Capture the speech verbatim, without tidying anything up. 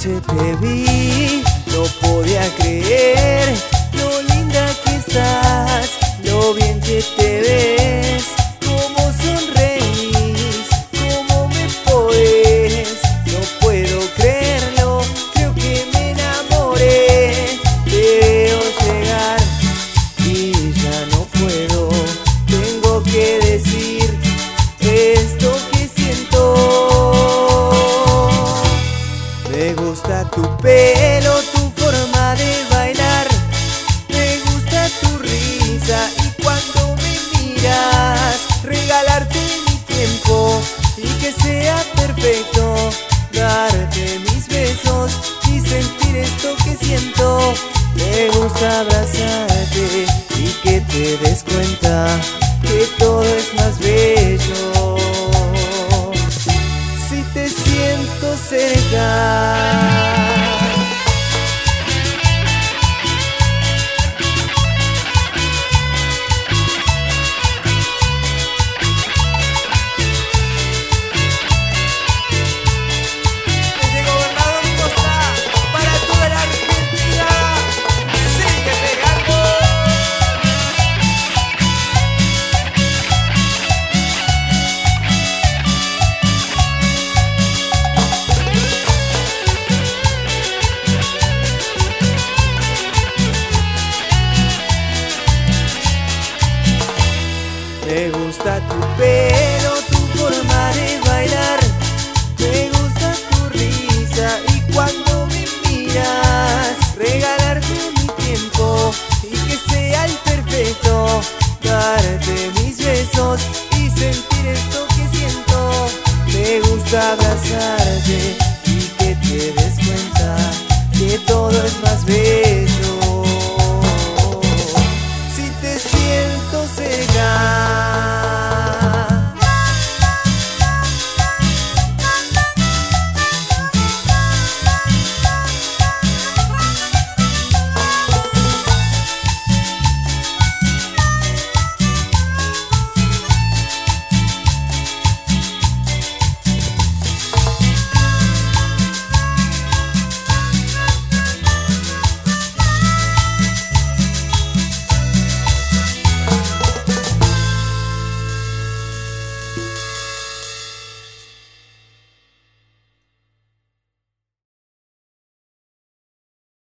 noche te vi, no podía creer lo linda que estás, lo bien que te ves, cómo sonreís, cómo me podés. No puedo creerlo, creo que me enamoré. Te veo llegar y ya no puedo, tengo que decir esto que siento. Me gusta tu pelo, tu forma de bailar, me gusta tu risa y cuando me miras, regalarte mi tiempo y que sea perfecto, darte mis besos y sentir esto que siento. Me gusta abrazarte y que te des cuenta que todo es más bello si te siento cerca. Me gusta tu pelo, tu forma de bailar, me gusta tu risa y cuando me miras, regalarte mi tiempo y que sea el perfecto, darte mis besos y sentir esto que siento. Me gusta abrazarte y que te des cuenta que todo es más bello